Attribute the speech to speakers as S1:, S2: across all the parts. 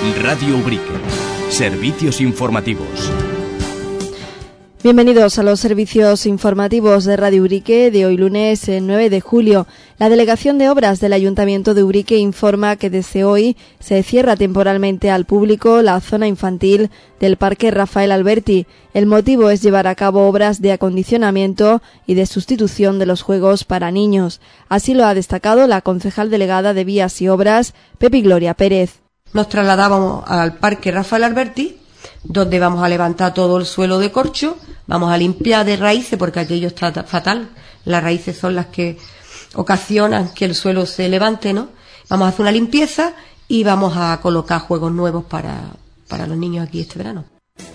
S1: Radio Ubrique. Servicios informativos.
S2: Bienvenidos a los servicios informativos de Radio Ubrique de hoy lunes 9 de julio. La Delegación de Obras del Ayuntamiento de Ubrique informa que desde hoy se cierra temporalmente al público la zona infantil del Parque Rafael Alberti. El motivo es llevar a cabo obras de acondicionamiento y de sustitución de los juegos para niños. Así lo ha destacado la concejal delegada de Vías y Obras, Pepi Gloria Pérez.
S3: Nos trasladábamos al Parque Rafael Alberti, donde vamos a levantar todo el suelo de corcho, vamos a limpiar de raíces porque aquello está fatal. Las raíces son las que ocasionan que el suelo se levante, ¿no? Vamos a hacer una limpieza y vamos a colocar juegos nuevos para los niños aquí este verano.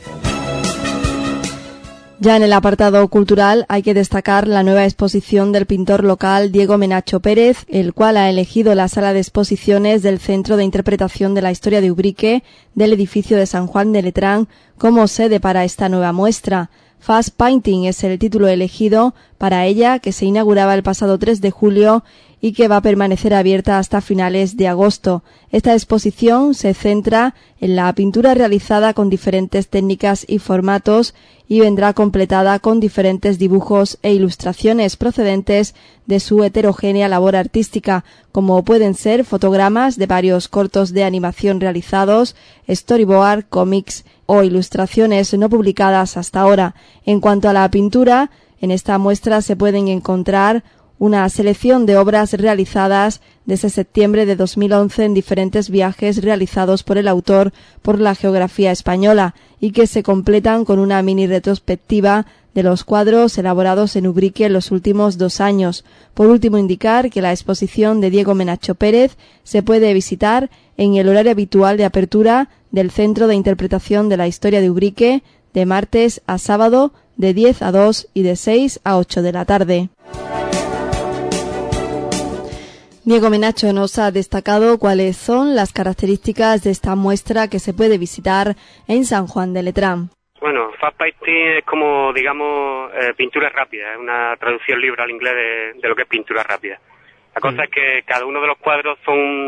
S2: Ya en el apartado cultural hay que destacar la nueva exposición del pintor local Diego Menacho Pérez, el cual ha elegido la sala de exposiciones del Centro de Interpretación de la Historia de Ubrique del edificio de San Juan de Letrán como sede para esta nueva muestra. Fast Painting es el título elegido para ella, que se inauguraba el pasado 3 de julio y que va a permanecer abierta hasta finales de agosto. Esta exposición se centra en la pintura realizada con diferentes técnicas y formatos y vendrá completada con diferentes dibujos e ilustraciones procedentes de su heterogénea labor artística, como pueden ser fotogramas de varios cortos de animación realizados, storyboard, cómics o ilustraciones no publicadas hasta ahora. En cuanto a la pintura, en esta muestra se pueden encontrar una selección de obras realizadas desde septiembre de 2011 en diferentes viajes realizados por el autor por la geografía española y que se completan con una mini retrospectiva de los cuadros elaborados en Ubrique en los últimos 2 años. Por último, indicar que la exposición de Diego Menacho Pérez se puede visitar en el horario habitual de apertura del Centro de Interpretación de la Historia de Ubrique de martes a sábado de 10 a 2 y de 6 a 8 de la tarde. Diego Menacho nos ha destacado cuáles son las características de esta muestra que se puede visitar en San Juan de Letrán.
S4: Bueno, Fast Painting es como, digamos, pintura rápida, es una traducción libre al inglés de lo que es pintura rápida. La cosa es que cada uno de los cuadros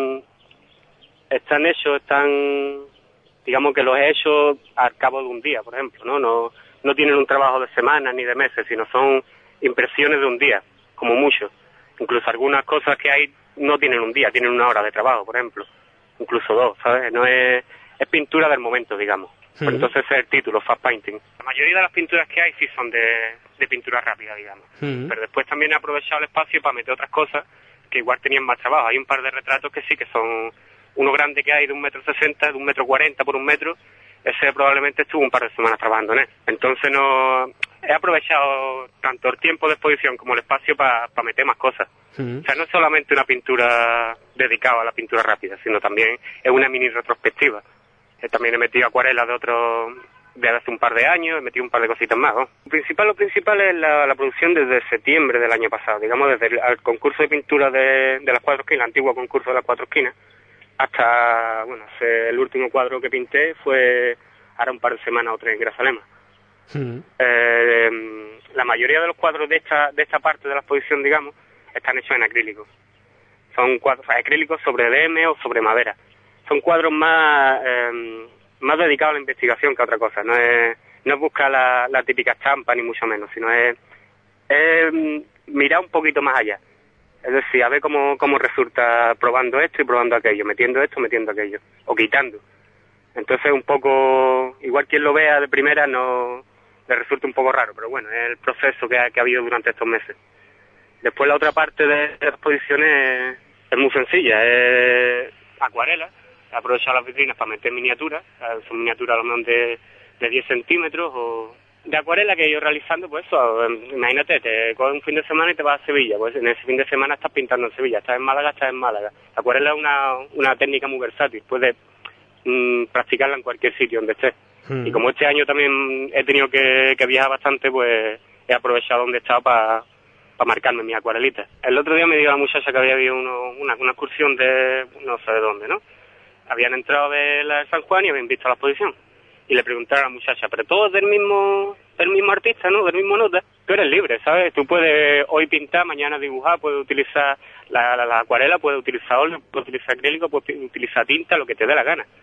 S4: digamos que los he hecho al cabo de un día, por ejemplo, no tienen un trabajo de semanas ni de meses, sino son impresiones de un día, como mucho. Incluso algunas cosas que hay no tienen un día, tienen 1 hora de trabajo, por ejemplo, incluso 2, ¿sabes? No es pintura del momento, digamos. Pues entonces ese es el título, Fast Painting. La mayoría de las pinturas que hay sí son de pintura rápida, digamos. Pero después también he aprovechado el espacio para meter otras cosas que igual tenían más trabajo. Hay un par de retratos que sí que son uno grande que hay de 1,60 m, de 1,40 m por 1 metro. Ese probablemente estuvo un par de semanas trabajando en él. Entonces he aprovechado tanto el tiempo de exposición como el espacio para meter más cosas. O sea, no es solamente una pintura dedicada a la pintura rápida, sino también es una mini retrospectiva. También he metido acuarelas de hace un par de años, he metido un par de cositas más, ¿no? Lo principal es la producción desde septiembre del año pasado, digamos, desde el concurso de pintura de las 4 esquinas, el antiguo concurso de las 4 esquinas, hasta, el último cuadro que pinté fue ahora un par de semanas o 3 en Grazalema. La mayoría de los cuadros de esta parte de la exposición, digamos, están hechos en acrílico. Son cuadros acrílicos sobre DM o sobre madera. Son cuadros más dedicados a la investigación que a otra cosa. No es buscar la típica estampa, ni mucho menos, sino es mirar un poquito más allá. Es decir, a ver cómo resulta probando esto y probando aquello, metiendo esto, metiendo aquello, o quitando. Entonces un poco, igual quien lo vea de primera no le resulta un poco raro, pero bueno, es el proceso que ha habido durante estos meses. Después la otra parte de la exposición es muy sencilla, es acuarelas. He aprovechado las vitrinas para meter miniaturas, son miniaturas a lo mejor de 10 centímetros o de acuarela que he ido realizando. Pues eso, imagínate, te coges un fin de semana y te vas a Sevilla, pues en ese fin de semana estás pintando en Sevilla, estás en Málaga. La acuarela es una técnica muy versátil, puedes practicarla en cualquier sitio donde estés. Y como este año también he tenido que viajar bastante, pues he aprovechado donde estaba para marcarme mis acuarelitas. El otro día me dijo la muchacha que había habido una excursión de no sé de dónde, ¿no? Habían entrado de la de San Juan y habían visto la exposición. Y le preguntaron a la muchacha, pero todo es del mismo artista, ¿no? Del mismo nota. Tú eres libre, ¿sabes? Tú puedes hoy pintar, mañana dibujar, puedes utilizar la acuarela, puedes utilizar óleo, puedes utilizar acrílico, puedes utilizar tinta, lo que te dé la gana.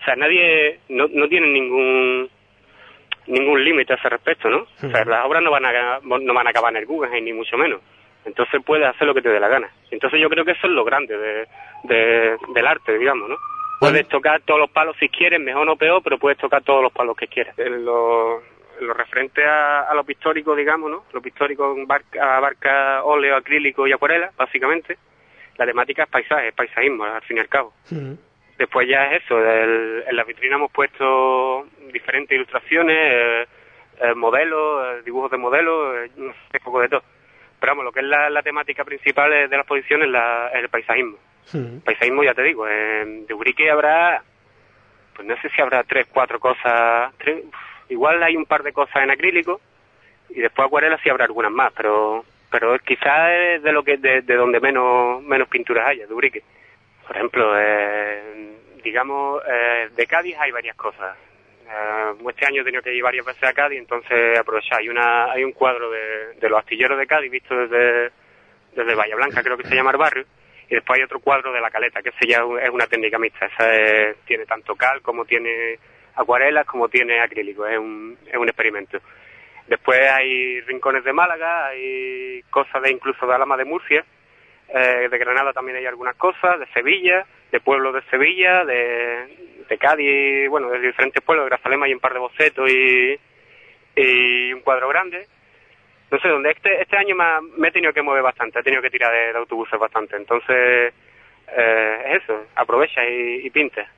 S4: sea, nadie, no tiene ningún límite a ese respecto, ¿no? O sea, las obras no van a acabar en el Guggenheim, ni mucho menos. Entonces puedes hacer lo que te dé la gana. Entonces yo creo que eso es lo grande del arte, digamos, ¿no? Puedes tocar todos los palos si quieres, mejor o peor, pero puedes tocar todos los palos que quieras. Lo referente a lo pictórico, digamos, ¿no? Lo pictórico abarca óleo, acrílico y acuarela, básicamente. La temática es paisaje, es paisajismo, al fin y al cabo. Después ya es eso, en la vitrina hemos puesto diferentes ilustraciones, modelos, dibujos de modelos, un poco de todo. Pero vamos, lo que es la temática principal de la exposición es el paisajismo. Paisajismo, ya te digo, de Ubrique habrá, pues no sé si habrá 3, 4 cosas, igual hay un par de cosas en acrílico, y después acuarela sí habrá algunas más, pero quizás es de donde menos pinturas haya, de Ubrique. Por ejemplo, digamos, de Cádiz hay varias cosas. Este año he tenido que ir varias veces a Cádiz, entonces aprovechar. Hay un cuadro de los astilleros de Cádiz visto desde Bahía Blanca, creo que se llama el barrio, y después hay otro cuadro de la Caleta, que ese ya es una técnica mixta. Esa tiene tanto cal como tiene acuarelas como tiene acrílico, es un experimento. Después hay rincones de Málaga, hay cosas incluso de Alhama de Murcia, de Granada también hay algunas cosas, de Sevilla, de pueblos de Sevilla, de Cádiz, bueno, de diferentes pueblos, de Grazalema hay un par de bocetos y un cuadro grande. No sé dónde, este año me he tenido que mover bastante, he tenido que tirar de autobuses bastante, entonces es eso, aprovecha y pinta.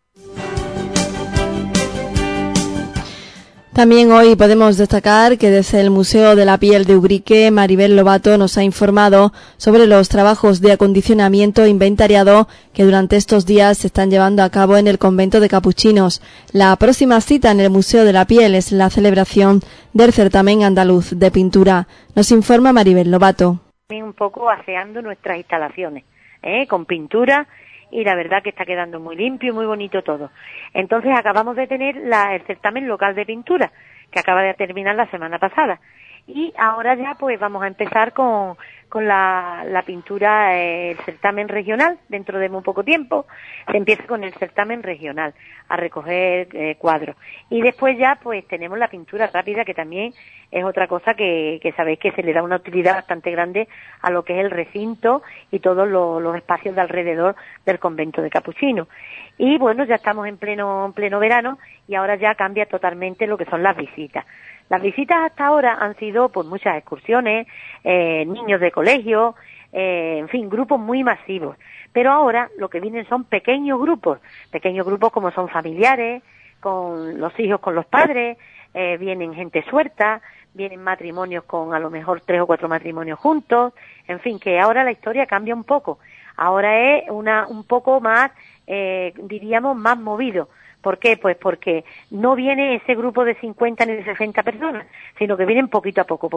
S2: También hoy podemos destacar que desde el Museo de la Piel de Ubrique, Maribel Lobato nos ha informado sobre los trabajos de acondicionamiento e inventariado que durante estos días se están llevando a cabo en el convento de capuchinos. La próxima cita en el Museo de la Piel es la celebración del certamen andaluz de pintura. Nos informa Maribel Lobato.
S5: Un poco aseando nuestras instalaciones, con pintura, y la verdad que está quedando muy limpio y muy bonito todo. Entonces acabamos de tener el certamen local de pintura, que acaba de terminar la semana pasada. Y ahora ya pues vamos a empezar con la pintura, el certamen regional. Dentro de muy poco tiempo se empieza con el certamen regional, a recoger cuadros. Y después ya pues tenemos la pintura rápida, que también es otra cosa que sabéis que se le da una utilidad bastante grande a lo que es el recinto y todos los espacios de alrededor del convento de capuchinos. Y bueno, ya estamos en pleno verano y ahora ya cambia totalmente lo que son las visitas. Las visitas hasta ahora han sido pues muchas excursiones, niños de colegio, en fin, grupos muy masivos. Pero ahora lo que vienen son pequeños grupos como son familiares, con los hijos con los padres, vienen gente suelta, vienen matrimonios con a lo mejor 3 o 4 matrimonios juntos, en fin, que ahora la historia cambia un poco. Ahora es un poco más, diríamos, más movido. ¿Por qué? Pues porque no viene ese grupo de 50 ni de 60 personas, sino que vienen poquito a poco,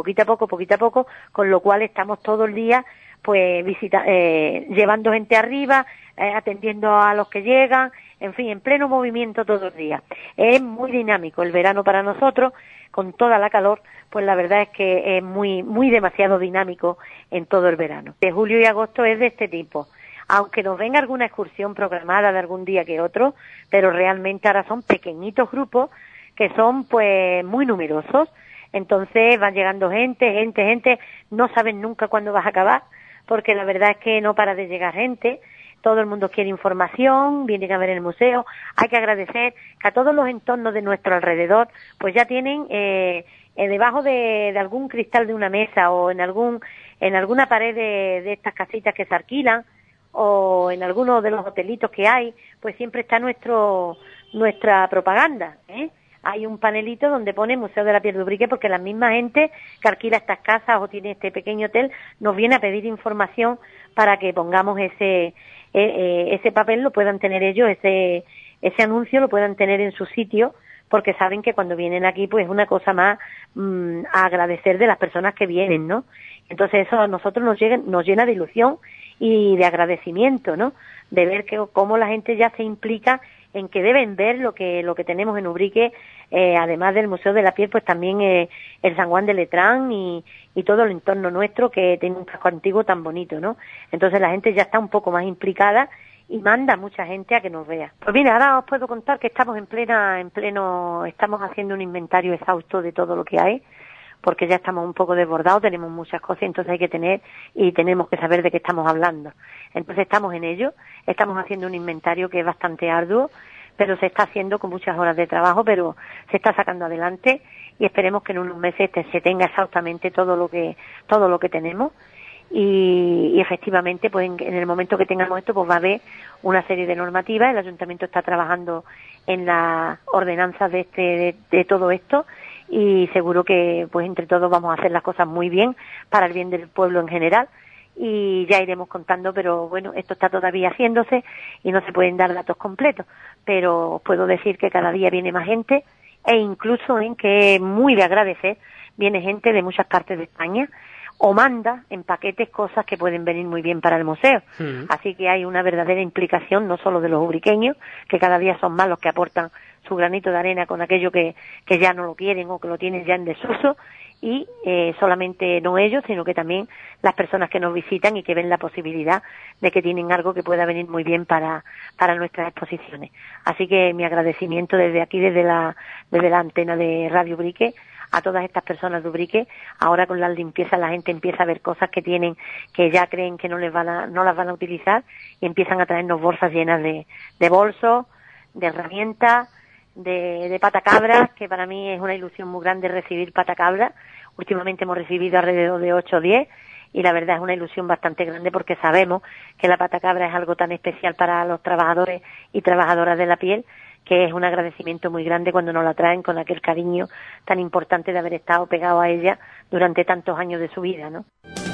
S5: con lo cual estamos todo el día pues llevando gente arriba, atendiendo a los que llegan, en fin, en pleno movimiento todo el día. Es muy dinámico el verano para nosotros, con toda la calor, pues la verdad es que es muy demasiado dinámico en todo el verano. De julio y agosto es de este tipo. Aunque nos venga alguna excursión programada de algún día que otro, pero realmente ahora son pequeñitos grupos que son pues muy numerosos. Entonces van llegando gente, no saben nunca cuándo vas a acabar, porque la verdad es que no para de llegar gente, todo el mundo quiere información, vienen a ver el museo. Hay que agradecer que a todos los entornos de nuestro alrededor pues ya tienen debajo de algún cristal de una mesa o en alguna pared de estas casitas que se alquilan, o en algunos de los hotelitos que hay, pues siempre está nuestra propaganda, Hay un panelito donde pone Museo de la Piel de Ubrique, porque la misma gente que alquila estas casas o tiene este pequeño hotel nos viene a pedir información para que pongamos ese papel, lo puedan tener ellos, ese anuncio lo puedan tener en su sitio, porque saben que cuando vienen aquí pues es una cosa más a agradecer de las personas que vienen, ¿no? Entonces eso a nosotros nos llena de ilusión y de agradecimiento, ¿no? De ver cómo la gente ya se implica en que deben ver lo que tenemos en Ubrique, además del Museo de la Piel, pues también el San Juan de Letrán y todo el entorno nuestro, que tiene un casco antiguo tan bonito, ¿no? Entonces la gente ya está un poco más implicada y manda a mucha gente a que nos vea. Pues mira, ahora os puedo contar que estamos estamos haciendo un inventario exhausto de todo lo que hay, porque ya estamos un poco desbordados, tenemos muchas cosas, entonces hay que tener y tenemos que saber de qué estamos hablando. Entonces estamos en ello, estamos haciendo un inventario que es bastante arduo, pero se está haciendo con muchas horas de trabajo, pero se está sacando adelante y esperemos que en unos meses se tenga exactamente todo lo que tenemos. Y efectivamente, pues en el momento que tengamos esto, pues va a haber una serie de normativas. El ayuntamiento está trabajando en las ordenanzas de todo esto y seguro que pues entre todos vamos a hacer las cosas muy bien para el bien del pueblo en general, y ya iremos contando, pero bueno, esto está todavía haciéndose y no se pueden dar datos completos, pero os puedo decir que cada día viene más gente, e incluso en que es muy de agradecer, viene gente de muchas partes de España o manda en paquetes cosas que pueden venir muy bien para el museo. Así que hay una verdadera implicación, no solo de los ubriqueños, que cada día son más los que aportan su granito de arena con aquello que ya no lo quieren o que lo tienen ya en desuso, y solamente no ellos, sino que también las personas que nos visitan y que ven la posibilidad de que tienen algo que pueda venir muy bien para nuestras exposiciones. Así que mi agradecimiento desde aquí, desde la antena de Radio Ubrique, a todas estas personas de Ubrique. Ahora con las limpiezas la gente empieza a ver cosas que tienen, que ya creen que no las van a utilizar, y empiezan a traernos bolsas llenas de bolsos, de herramientas, de patacabras, que para mí es una ilusión muy grande recibir patacabras. Últimamente hemos recibido alrededor de 8 o 10, y la verdad es una ilusión bastante grande porque sabemos que la patacabra es algo tan especial para los trabajadores y trabajadoras de la piel, que es un agradecimiento muy grande cuando nos la traen con aquel cariño tan importante de haber estado pegado a ella durante tantos años de su vida, ¿no?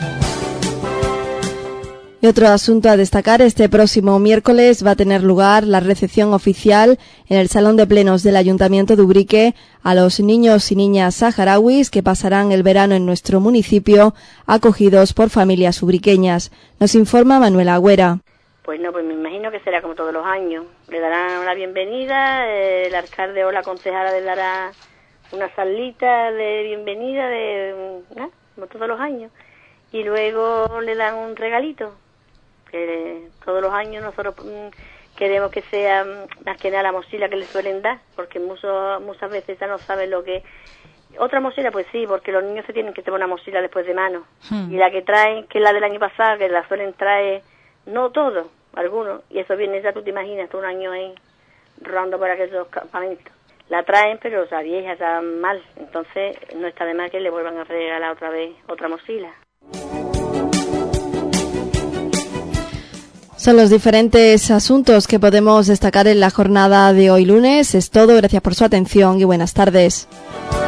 S2: Y otro asunto a destacar: este próximo miércoles va a tener lugar la recepción oficial en el Salón de Plenos del Ayuntamiento de Ubrique a los niños y niñas saharauis que pasarán el verano en nuestro municipio, acogidos por familias ubriqueñas. Nos informa Manuela Agüera.
S6: Pues no, pues me imagino que será como todos los años. Le darán la bienvenida, el alcalde o la concejala le dará una salita de bienvenida, como todos los años. Y luego le dan un regalito, que todos los años nosotros queremos que sea más que nada la mochila que le suelen dar, porque muchas veces ya no saben lo que... Otra mochila, pues sí, porque los niños se tienen que tener una mochila después de mano. Y la que traen, que es la del año pasado, que la suelen traer... No todos, algunos, y eso viene, ya tú te imaginas, todo un año ahí rodando por aquellos campamentos. La traen, pero ya vieja, ya mal, entonces no está de más que le vuelvan a regalar otra vez otra mochila.
S2: Son los diferentes asuntos que podemos destacar en la jornada de hoy lunes. Es todo, gracias por su atención y buenas tardes.